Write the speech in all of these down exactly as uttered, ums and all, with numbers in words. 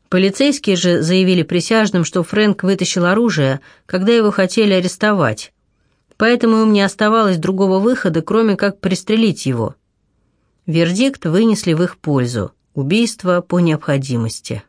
Полицейские же заявили присяжным, что Фрэнк вытащил оружие, когда его хотели арестовать, поэтому им не оставалось другого выхода, кроме как пристрелить его. Вердикт вынесли в их пользу – убийство по необходимости.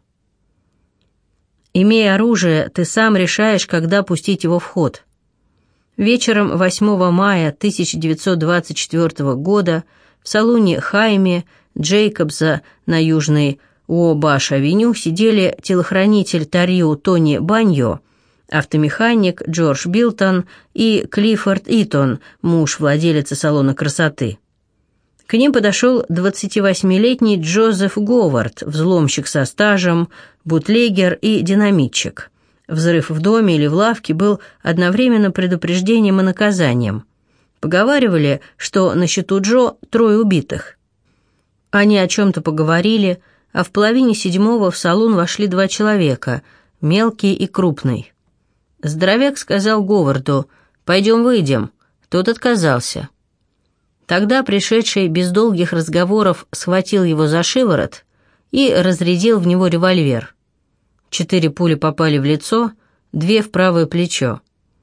Имея оружие, ты сам решаешь, когда пустить его в ход. Вечером восьмого мая тысяча девятьсот двадцать четвёртого года в салоне Хайме Джейкобса на южной Уобаш-авеню сидели телохранитель Тарио Тони Баньо, автомеханик Джордж Билтон и Клиффорд Итон, муж владелицы салона красоты. К ним подошел двадцативосьмилетний Джозеф Говард, взломщик со стажем, бутлегер и динамитчик. Взрыв в доме или в лавке был одновременно предупреждением и наказанием. Поговаривали, что на счету Джо трое убитых. Они о чем-то поговорили, а в половине седьмого в салон вошли два человека, мелкий и крупный. Здоровяк сказал Говарду: «Пойдем выйдем». Тот отказался. Тогда пришедший без долгих разговоров схватил его за шиворот и разрядил в него револьвер. Четыре пули попали в лицо, две в правое плечо.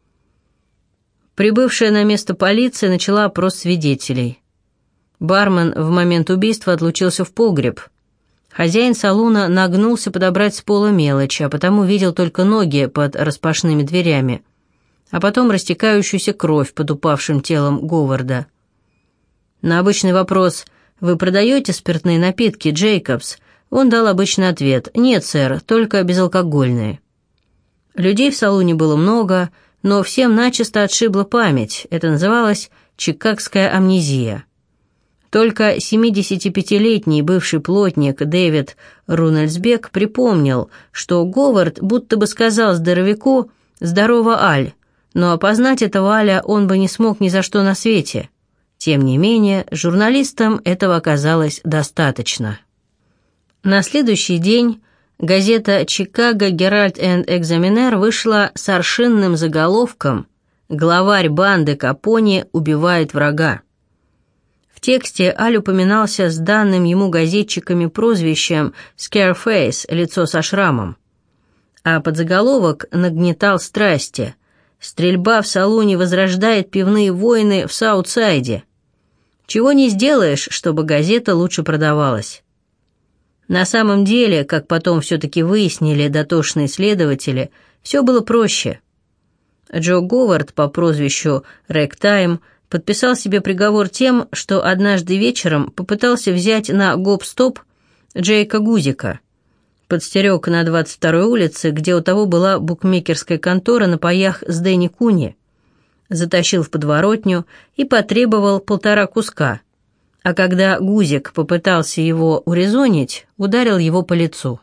Прибывшая на место полиция начала опрос свидетелей. Бармен в момент убийства отлучился в погреб. Хозяин салуна нагнулся подобрать с пола мелочь, а потому видел только ноги под распашными дверями, а потом растекающуюся кровь под упавшим телом Говарда. На обычный вопрос «Вы продаете спиртные напитки, Джейкобс?» он дал обычный ответ: «Нет, сэр, только безалкогольные». Людей в салоне было много, но всем начисто отшибла память. Это называлось «чикагская амнезия». Только семидесятипятилетний бывший плотник Дэвид Рунельсбек припомнил, что Говард будто бы сказал здоровяку «Здорово, Аль», но опознать этого Аля он бы не смог ни за что на свете. Тем не менее, журналистам этого оказалось достаточно. На следующий день газета «Чикаго Геральд энд Экзаменер» вышла с аршинным заголовком «Главарь банды Капоне убивает врага». В тексте Аль упоминался с данным ему газетчиками прозвищем «Scareface» – лицо со шрамом. А подзаголовок нагнетал страсти. «Стрельба в салоне возрождает пивные войны в Саутсайде». Чего не сделаешь, чтобы газета лучше продавалась. На самом деле, как потом все-таки выяснили дотошные следователи, все было проще. Джо Говард по прозвищу Рэгтайм подписал себе приговор тем, что однажды вечером попытался взять на гоп-стоп Джейка Гузика. Подстерег на двадцать второй улице, где у того была букмекерская контора на паях с Дэнни Куни. Затащил в подворотню и потребовал полтора куска. А когда Гузик попытался его урезонить, ударил его по лицу.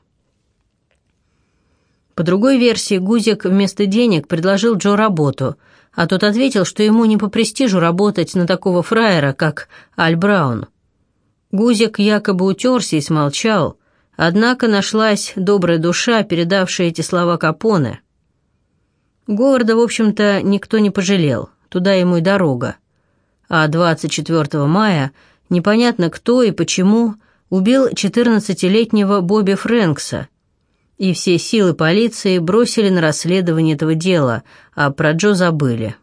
По другой версии, Гузик вместо денег предложил Джо работу, а тот ответил, что ему не по престижу работать на такого фраера, как Аль Браун. Гузик якобы утерся и смолчал, однако нашлась добрая душа, передавшая эти слова Капоне. Говарда, в общем-то, никто не пожалел, туда ему и дорога. А двадцать четвёртого мая непонятно кто и почему убил четырнадцатилетнего Бобби Фрэнкса, и все силы полиции бросили на расследование этого дела, а про Джо забыли.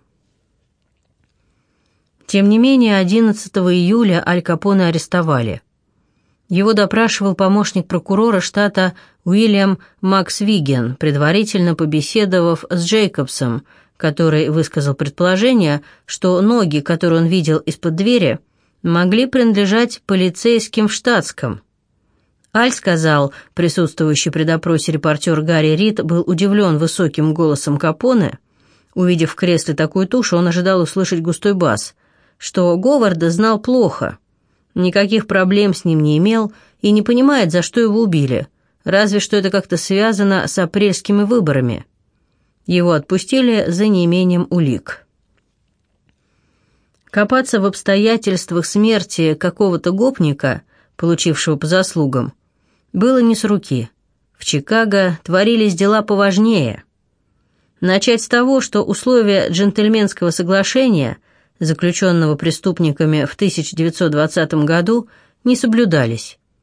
Тем не менее, одиннадцатого июля Аль Капоне арестовали. Его допрашивал помощник прокурора штата Уильям Максвиген, предварительно побеседовав с Джейкобсом, который высказал предположение, что ноги, которые он видел из-под двери, могли принадлежать полицейским в штатском. Аль сказал, присутствующий при допросе репортер Гарри Рид был удивлен высоким голосом Капоне. Увидев в кресле такую тушу, он ожидал услышать густой бас, что Говарда знал плохо. Никаких проблем с ним не имел и не понимает, за что его убили, разве что это как-то связано с апрельскими выборами. Его отпустили за неимением улик. Копаться в обстоятельствах смерти какого-то гопника, получившего по заслугам, было не с руки. В Чикаго творились дела поважнее. Начать с того, что условия джентльменского соглашения, заключенного преступниками в тысяча девятьсот двадцатом году, не соблюдались.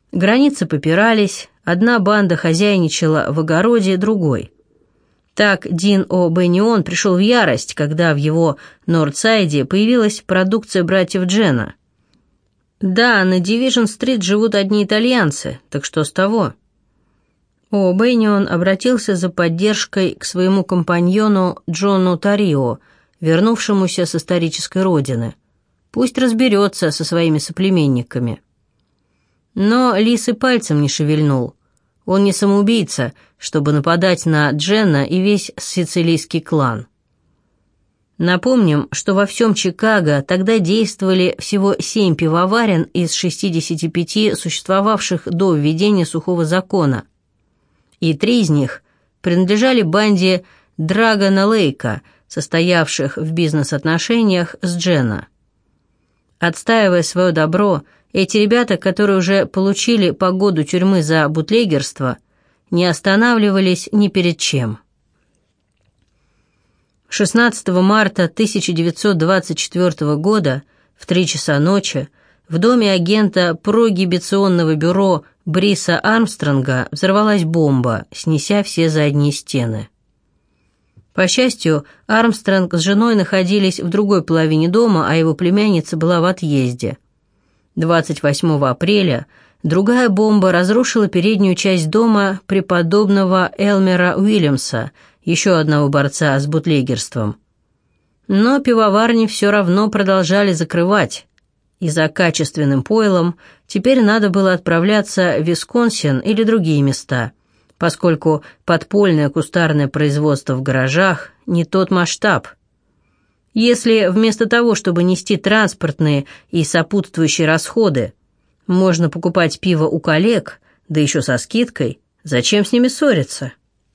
Границы попирались, одна банда хозяйничала в огороде другой. Так Дин О'Бэнион пришел в ярость, когда в его Нордсайде появилась продукция братьев Джена. Да, на Дивижн-стрит живут одни итальянцы, так что с того? О'Бэнион обратился за поддержкой к своему компаньону Джону Тарио, вернувшемуся с исторической родины. Пусть разберется со своими соплеменниками. Но Лис и пальцем не шевельнул. Он не самоубийца, чтобы нападать на Джена и весь сицилийский клан. Напомним, что во всем Чикаго тогда действовали всего семь пивоварен из шестидесяти пяти существовавших до введения сухого закона, и три из них принадлежали банде Драгона Лейка, состоявших в бизнес-отношениях с Джена. Отстаивая свое добро, эти ребята, которые уже получили по году тюрьмы за бутлегерство, не останавливались ни перед чем. шестнадцатого марта тысяча девятьсот двадцать четвёртого года в три часа ночи в доме агента прогибиционного бюро Бриса Армстронга взорвалась бомба, снеся все задние стены. По счастью, Армстронг с женой находились в другой половине дома, а его племянница была в отъезде. двадцать восьмого апреля другая бомба разрушила переднюю часть дома преподобного Элмера Уильямса, еще одного борца с бутлегерством. Но пивоварни все равно продолжали закрывать, и за качественным пойлом теперь надо было отправляться в Висконсин или другие места, поскольку подпольное кустарное производство в гаражах не тот масштаб. Если вместо того, чтобы нести транспортные и сопутствующие расходы, можно покупать пиво у коллег, да еще со скидкой, зачем с ними ссориться?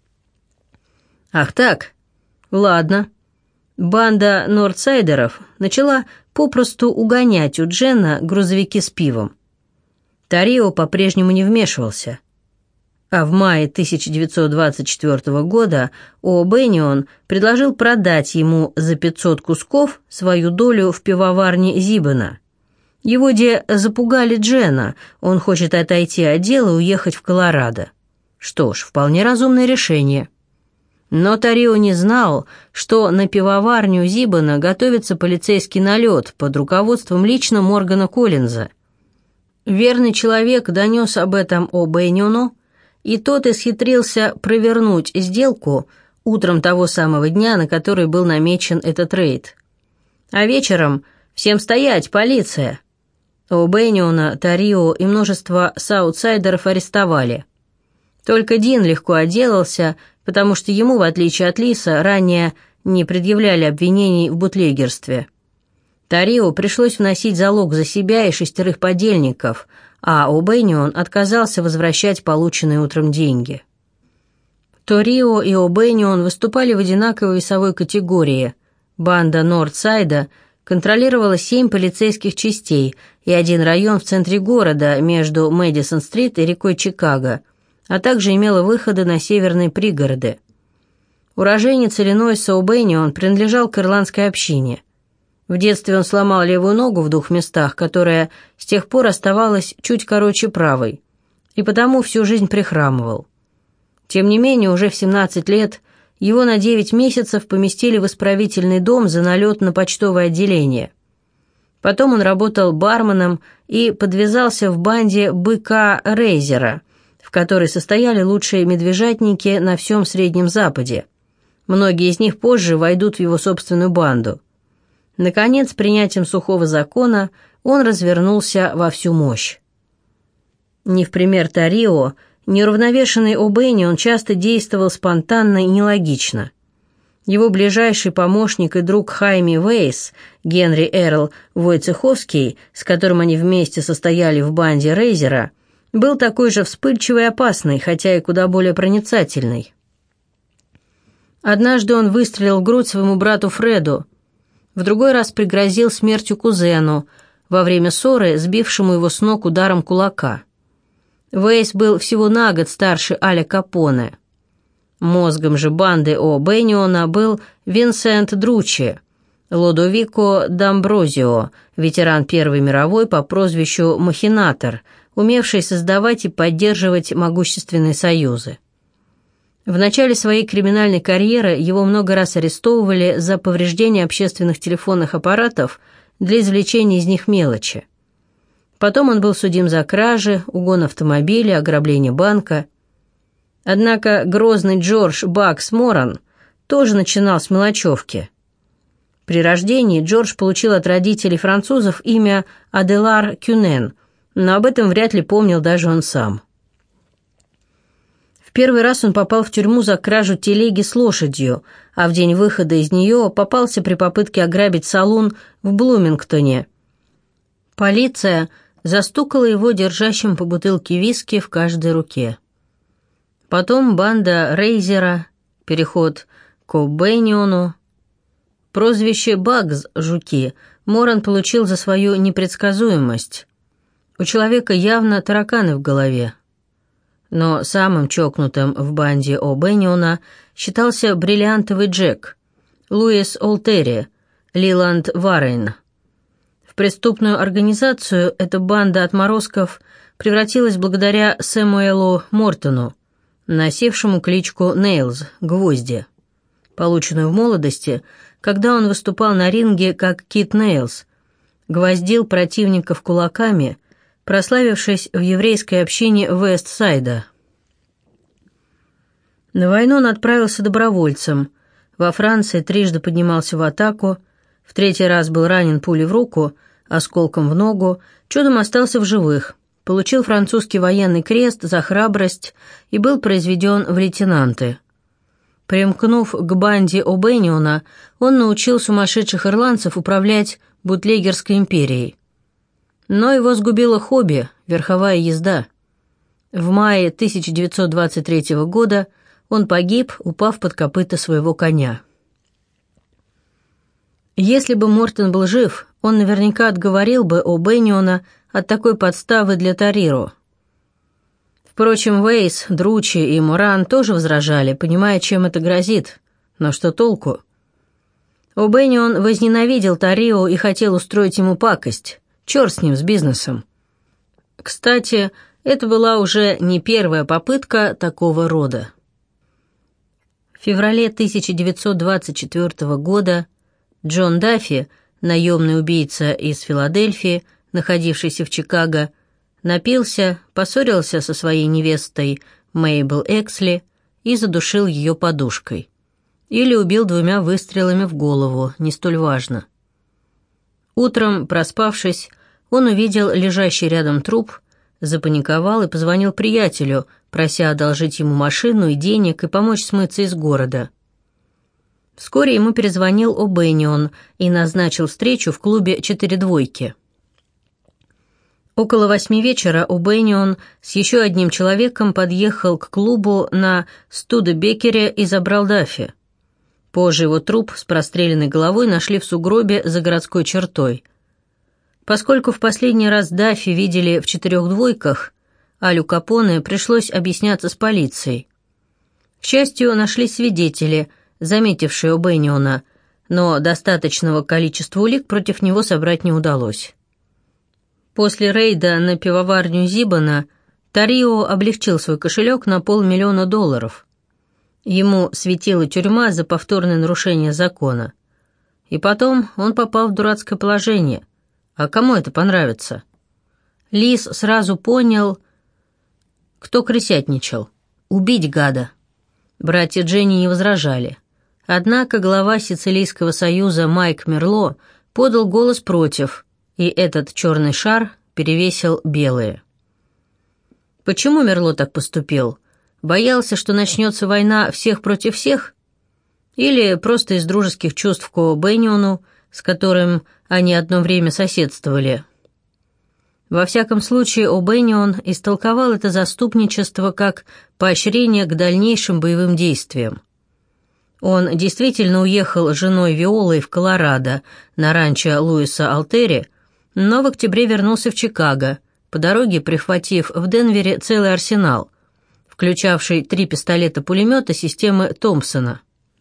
Ах так, ладно. Банда нордсайдеров начала попросту угонять у Джена грузовики с пивом. Тарио по-прежнему не вмешивался. А в мае тысяча девятьсот двадцать четвёртого года О'Бэнион предложил продать ему за пятьсот кусков свою долю в пивоварне Зибена. Его де запугали Джена, он хочет отойти от дела и уехать в Колорадо. Что ж, вполне разумное решение. Но Тарио не знал, что на пивоварню Зибена готовится полицейский налет под руководством лично Моргана Коллинза. Верный человек донес об этом О'Бэниону, и тот исхитрился провернуть сделку утром того самого дня, на который был намечен этот рейд. А вечером «Всем стоять, полиция!» О'Бэниона, Тарио и множество саутсайдеров арестовали. Только Дин легко отделался, потому что ему, в отличие от Лиса, ранее не предъявляли обвинений в бутлегерстве. Тарио пришлось вносить залог за себя и шестерых подельников, а О'Бэнион отказался возвращать полученные утром деньги. Тарио и О'Бэнион выступали в одинаковой весовой категории. Банда Нордсайда контролировала семь полицейских частей и один район в центре города между Мэдисон-стрит и рекой Чикаго, а также имела выходы на северные пригороды. Уроженец Иллинойса О'Бэнион принадлежал к ирландской общине. В детстве он сломал левую ногу в двух местах, которая с тех пор оставалась чуть короче правой, и потому всю жизнь прихрамывал. Тем не менее, уже в семнадцать лет его на девять месяцев поместили в исправительный дом за налет на почтовое отделение. Потом он работал барменом и подвязался в банде «Быка Рейзера», в которой состояли лучшие медвежатники на всем Среднем Западе. Многие из них позже войдут в его собственную банду. Наконец, принятием сухого закона он развернулся во всю мощь. Не в пример Тарио, неуравновешенный О'Бэнион часто действовал спонтанно и нелогично. Его ближайший помощник и друг Хайми Вейс, Генри Эрл Войцеховский, с которым они вместе состояли в банде Рейзера, был такой же вспыльчивый и опасный, хотя и куда более проницательный. Однажды он выстрелил в грудь своему брату Фреду, в другой раз пригрозил смертью кузену, во время ссоры сбившему его с ног ударом кулака. Вейс был всего на год старше Аля Капоне. Мозгом же банды О'Бэниона был Винсент Дручи, Лодовико Дамброзио, ветеран Первой мировой по прозвищу Махинатор, умевший создавать и поддерживать могущественные союзы. В начале своей криминальной карьеры его много раз арестовывали за повреждение общественных телефонных аппаратов для извлечения из них мелочи. Потом он был судим за кражи, угон автомобиля, ограбление банка. Однако грозный Джордж Бакс Моран тоже начинал с мелочевки. При рождении Джордж получил от родителей французов имя Аделар Кюнен, но об этом вряд ли помнил даже он сам. В первый раз он попал в тюрьму за кражу телеги с лошадью, а в день выхода из нее попался при попытке ограбить салун в Блумингтоне. Полиция застукала его держащим по бутылке виски в каждой руке. Потом банда Рейзера, переход к О'Бэниону. Прозвище «Багз» — «Жуки» Моран получил за свою непредсказуемость. У человека явно тараканы в голове. Но самым чокнутым в банде О'Бэниона считался бриллиантовый Джек, Луис Олтери, Лиланд Варрен. В преступную организацию эта банда отморозков превратилась благодаря Сэмуэлу Мортону, носившему кличку Нейлз — Гвозди, полученную в молодости, когда он выступал на ринге как Кит Нейлз, гвоздил противников кулаками, прославившись в еврейской общине Вест-Сайда. На войну он отправился добровольцем, во Франции трижды поднимался в атаку, в третий раз был ранен пулей в руку, осколком в ногу, чудом остался в живых, получил французский военный крест за храбрость и был произведен в лейтенанты. Примкнув к банде О'Бэниона, он научил сумасшедших ирландцев управлять бутлегерской империей. Но его сгубило хобби – верховая езда. В мае тысяча девятьсот двадцать третьего года он погиб, упав под копыта своего коня. Если бы Мортон был жив, он наверняка отговорил бы О'Бэниона от такой подставы для Тариро. Впрочем, Вейс, Дручи и Моран тоже возражали, понимая, чем это грозит. Но что толку? О'Бэнион возненавидел Тарио и хотел устроить ему пакость. Черт с ним, с бизнесом. Кстати, это была уже не первая попытка такого рода. В феврале тысяча девятьсот двадцать четвёртого года Джон Даффи, наемный убийца из Филадельфии, находившийся в Чикаго, напился, поссорился со своей невестой Мейбл Эксли и задушил ее подушкой. Или убил двумя выстрелами в голову, не столь важно. Утром, проспавшись, он увидел лежащий рядом труп, запаниковал и позвонил приятелю, прося одолжить ему машину и денег и помочь смыться из города. Вскоре ему перезвонил О'Бэнион и назначил встречу в клубе «Четыре двойки». Около восьми вечера О'Бэнион с еще одним человеком подъехал к клубу на Студебекере и забрал Даффи. Позже его труп с простреленной головой нашли в сугробе за городской чертой. Поскольку в последний раз Даффи видели в «Четырех двойках», Алю Капоне пришлось объясняться с полицией. К счастью, нашлись свидетели, заметившие О'Бэниона, но достаточного количества улик против него собрать не удалось. После рейда на пивоварню Зибана Тарио облегчил свой кошелек на полмиллиона долларов. Ему светила тюрьма за повторное нарушение закона. И потом он попал в дурацкое положение. А кому это понравится? Лис сразу понял, кто крысятничал. Убить гада. Братья Дженни не возражали. Однако глава Сицилийского союза Майк Мерло подал голос против, и этот черный шар перевесил белые. Почему Мерло так поступил? Боялся, что начнется война всех против всех? Или просто из дружеских чувств к О'Бэниону, с которым они одно время соседствовали? Во всяком случае, О'Бэнион истолковал это заступничество как поощрение к дальнейшим боевым действиям. Он действительно уехал с женой Виолой в Колорадо на ранчо Луиса Олтери, но в октябре вернулся в Чикаго, по дороге прихватив в Денвере целый арсенал, включавший три пистолета-пулемета системы Томпсона.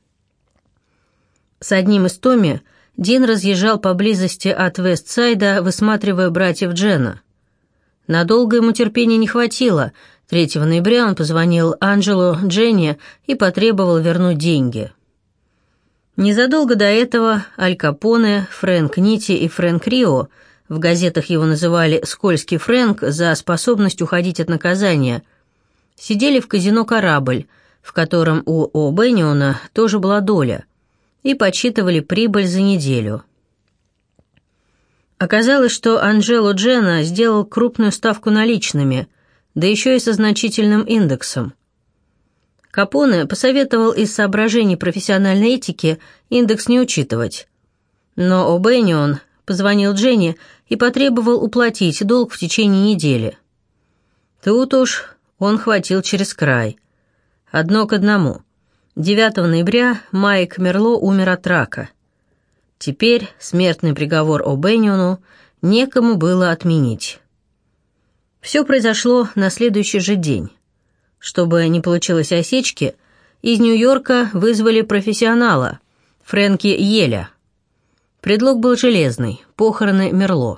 С одним из Томми Дин разъезжал поблизости от Вестсайда, высматривая братьев Джена. Надолго ему терпения не хватило. третьего ноября он позвонил Анджело Дженни и потребовал вернуть деньги. Незадолго до этого Аль Капоне, Фрэнк Нити и Фрэнк Рио, в газетах его называли «Скользкий Фрэнк» за способность уходить от наказания, сидели в казино «Корабль», в котором у О'Бэниона тоже была доля, и подсчитывали прибыль за неделю. Оказалось, что Анджело Дженна сделал крупную ставку наличными, да еще и со значительным индексом. Капоне посоветовал из соображений профессиональной этики индекс не учитывать. Но О'Бэнион позвонил Дженни и потребовал уплатить долг в течение недели. Тут уж он хватил через край. Одно к одному. девятого ноября Майк Мерло умер от рака. Теперь смертный приговор О'Бэниону некому было отменить. Все произошло на следующий же день. Чтобы не получилось осечки, из Нью-Йорка вызвали профессионала, Фрэнки Йеля. Предлог был железный – похороны Мерло.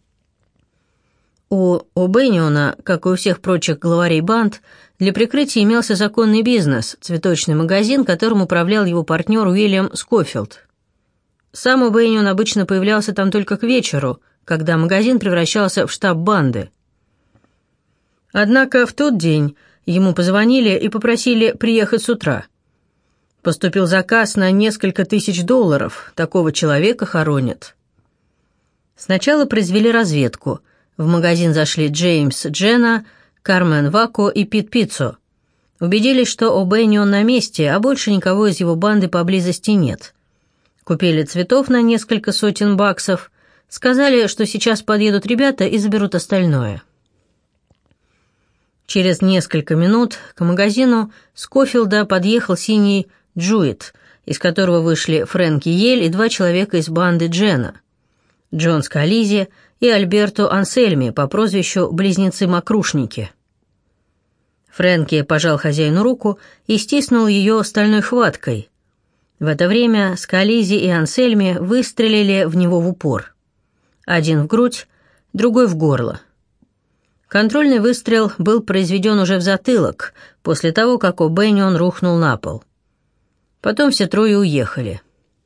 У О'Бэниона, как и у всех прочих главарей банд, для прикрытия имелся законный бизнес – цветочный магазин, которым управлял его партнер Уильям Скофилд. Сам О'Бэнион обычно появлялся там только к вечеру, когда магазин превращался в штаб банды. Однако в тот день ему позвонили и попросили приехать с утра. Поступил заказ на несколько тысяч долларов, такого человека хоронят. Сначала произвели разведку. В магазин зашли Джеймс Дженна, Кармен Вако и Пит Пиццо. Убедились, что О'Бэнион на месте, а больше никого из его банды поблизости нет. Купили цветов на несколько сотен баксов, сказали, что сейчас подъедут ребята и заберут остальное. Через несколько минут к магазину Скофилда подъехал синий Джуит, из которого вышли Фрэнки Йель и два человека из банды Джена, Джон Скализи и Альберто Ансельми по прозвищу «Близнецы-мокрушники». Фрэнки пожал хозяину руку и стиснул ее стальной хваткой. В это время Скализи и Ансельми выстрелили в него в упор. Один в грудь, другой в горло. Контрольный выстрел был произведен уже в затылок, после того, как О'Бэнион рухнул на пол. Потом все трое уехали.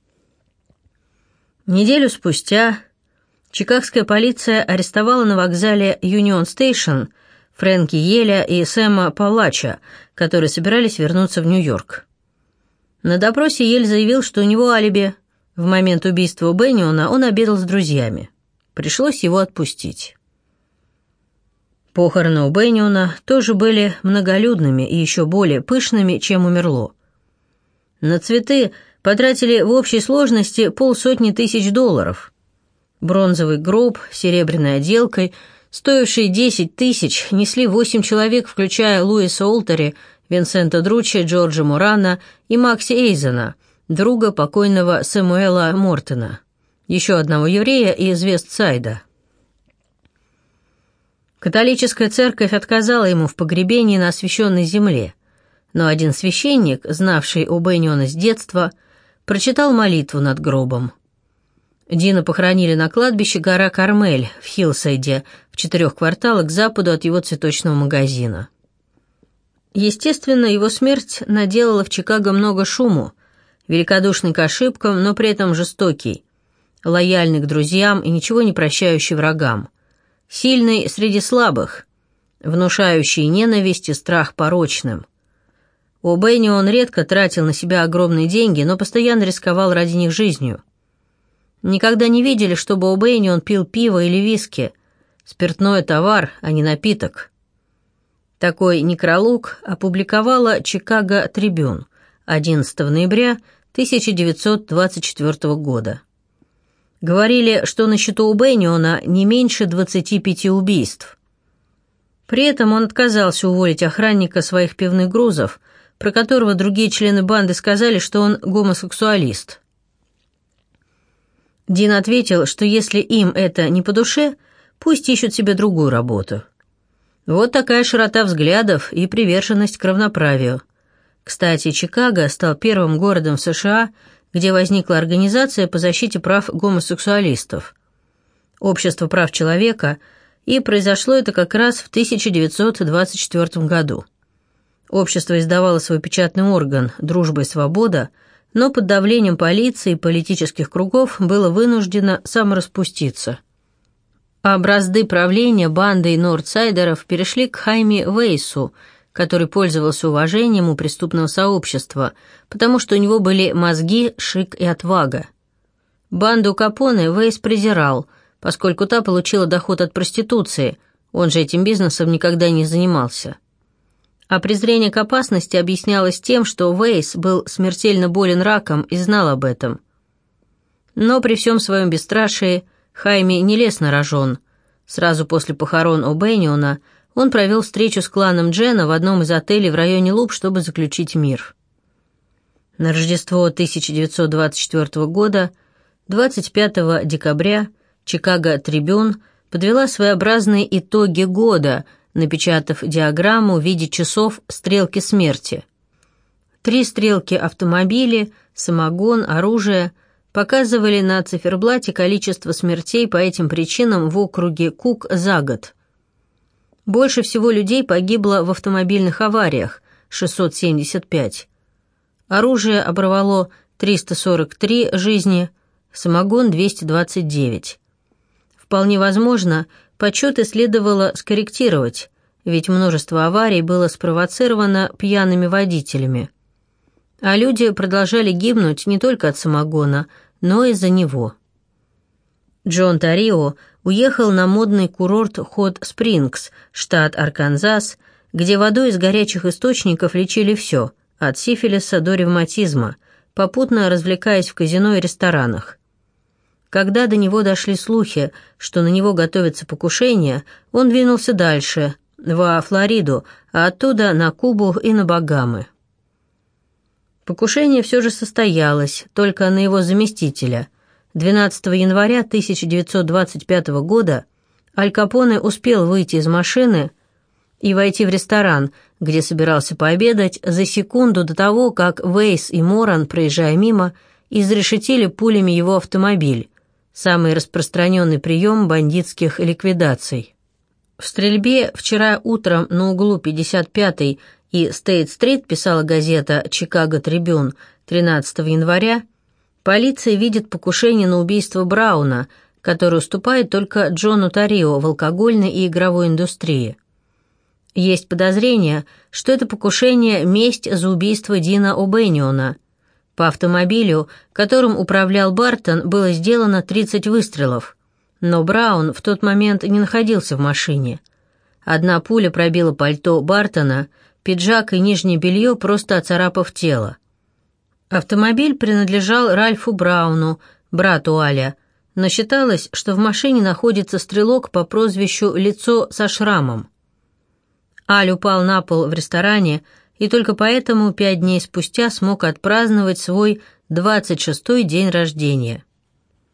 Неделю спустя чикагская полиция арестовала на вокзале Юнион Стейшн Фрэнки Йеля и Сэма Палача, которые собирались вернуться в Нью-Йорк. На допросе Йель заявил, что у него алиби. В момент убийства О'Бэниона он обедал с друзьями. Пришлось его отпустить. Похороны О'Бэниона тоже были многолюдными и еще более пышными, чем у Мерло. На цветы потратили в общей сложности полсотни тысяч долларов. Бронзовый гроб с серебряной отделкой, стоивший десять тысяч, несли восемь человек, включая Луиса Олтери, Винсента Друччи, Джорджа Мурана и Макси Эйзена, друга покойного Сэмуэла Мортона, еще одного еврея из Вестсайда. Католическая церковь отказала ему в погребении на освященной земле, но один священник, знавший О'Бэниона с детства, прочитал молитву над гробом. Дина похоронили на кладбище гора Кармель в Хиллсайде, в четырех кварталах к западу от его цветочного магазина. Естественно, его смерть наделала в Чикаго много шуму, великодушный к ошибкам, но при этом жестокий, лояльный к друзьям и ничего не прощающий врагам, сильный среди слабых, внушающий ненависть и страх порочным. О'Бэнион редко тратил на себя огромные деньги, но постоянно рисковал ради них жизнью. Никогда не видели, чтобы О'Бэнион пил пиво или виски. Спиртное — товар, а не напиток. Такой некролог опубликовала «Чикаго Трибюн» одиннадцатого ноября тысяча девятьсот двадцать четвёртого года. Говорили, что на счету О'Бэниона не меньше двадцати пяти убийств. При этом он отказался уволить охранника своих пивных грузов, про которого другие члены банды сказали, что он гомосексуалист. Дин ответил, что если им это не по душе, пусть ищут себе другую работу. Вот такая широта взглядов и приверженность к равноправию. Кстати, Чикаго стал первым городом в США, где возникла организация по защите прав гомосексуалистов. Общество прав человека и произошло это как раз в тысяча девятьсот двадцать четвёртом году. Общество издавало свой печатный орган «Дружба и свобода», но под давлением полиции и политических кругов было вынуждено самораспуститься. А бразды правления бандой нордсайдеров перешли к Хайме Вейсу, который пользовался уважением у преступного сообщества, потому что у него были мозги, шик и отвага. Банду Капоне Вейс презирал, поскольку та получила доход от проституции, он же этим бизнесом никогда не занимался. А презрение к опасности объяснялось тем, что Вейс был смертельно болен раком и знал об этом. Но при всем своем бесстрашии Хайме не лез на рожон. Сразу после похорон О'Бэниона он провел встречу с кланом Джена в одном из отелей в районе Луп, чтобы заключить мир. На Рождество тысяча девятьсот двадцать четвёртого года, двадцать пятого декабря, Чикаго Трибюн подвела своеобразные итоги года, напечатав диаграмму в виде часов стрелки смерти. Три стрелки автомобили, самогон, оружие показывали на циферблате количество смертей по этим причинам в округе Кук за год. Больше всего людей погибло в автомобильных авариях – шестьсот семьдесят пять. Оружие оборвало триста сорок три жизни, самогон – двести двадцать девять. Вполне возможно, подсчеты следовало скорректировать, ведь множество аварий было спровоцировано пьяными водителями. А люди продолжали гибнуть не только от самогона, но и из-за него. Джон Тарио уехал на модный курорт Хот-Спрингс, штат Арканзас, где водой из горячих источников лечили все, от сифилиса до ревматизма, попутно развлекаясь в казино и ресторанах. Когда до него дошли слухи, что на него готовится покушение, он двинулся дальше, во Флориду, а оттуда на Кубу и на Багамы. Покушение все же состоялось, только на его заместителя. двенадцатого января тысяча девятьсот двадцать пятого года Аль Капоне успел выйти из машины и войти в ресторан, где собирался пообедать, за секунду до того, как Вейс и Моран, проезжая мимо, изрешетили пулями его автомобиль, самый распространенный прием бандитских ликвидаций. В стрельбе вчера утром на углу пятьдесят пятой и Стейт-стрит, писала газета «Чикаго Трибюн» тринадцатого января, полиция видит покушение на убийство Брауна, которое уступает только Джону Тарио в алкогольной и игровой индустрии. Есть подозрение, что это покушение – месть за убийство Дина О'Бэниона. По автомобилю, которым управлял Бартон, было сделано тридцать выстрелов, но Браун в тот момент не находился в машине. Одна пуля пробила пальто Бартона, пиджак и нижнее белье, просто оцарапав тело. Автомобиль принадлежал Ральфу Брауну, брату Аля, но считалось, что в машине находится стрелок по прозвищу «Лицо со шрамом». Аль упал на пол в ресторане и только поэтому пять дней спустя смог отпраздновать свой двадцать шестой день рождения.